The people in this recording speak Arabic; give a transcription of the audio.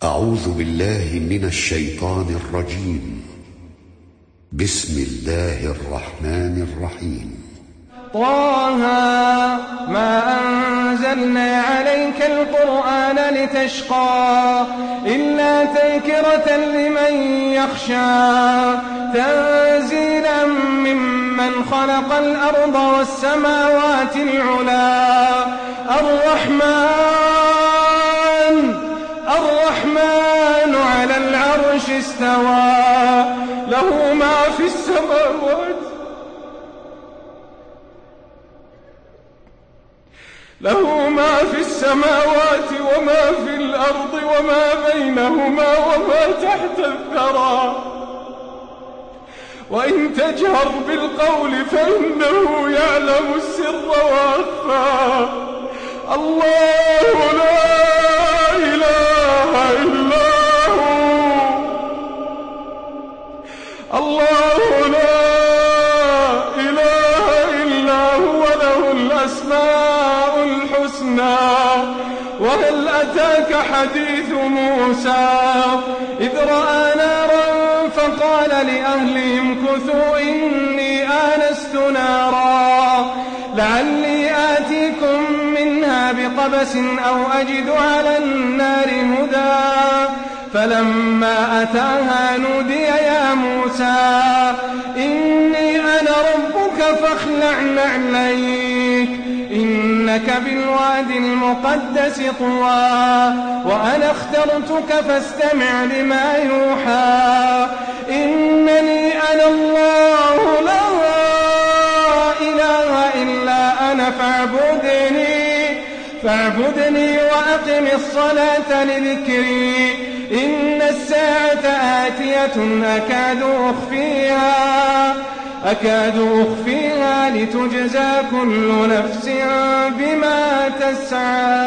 أعوذ بالله من الشيطان الرجيم. بسم الله الرحمن الرحيم. طه ما أنزلنا عليك القرآن لتشقى إلا تذكرة لمن يخشى تنزيلا ممن خلق الأرض والسماوات العلا الرحمن على العرش استوى له ما في السماوات وما في الأرض وما بينهما وما تحت الثرى وإن تجهر بالقول فإنه يعلم السر وأخفى الله لا إله إلا هو الله لا إله إلا هو له الأسماء الحسنى وهل أتاك حديث موسى إذ رأى نارا فقال لأهلهم كثوا إني آنست نارا لعلي آتيكم منها بقبس أو أجد على النار هدى فلما أتاها نودي يا موسى إني أنا ربك فاخلع نعليك إنك بالواد المقدس طوى وأنا اخترتك فاستمع لما يوحى إنني أنا الله لا إله إلا أنا فاعبدني وأقم الصلاة لذكري إن الساعة آتية أكاد أخفيها لتجزى كل نفس بما تسعى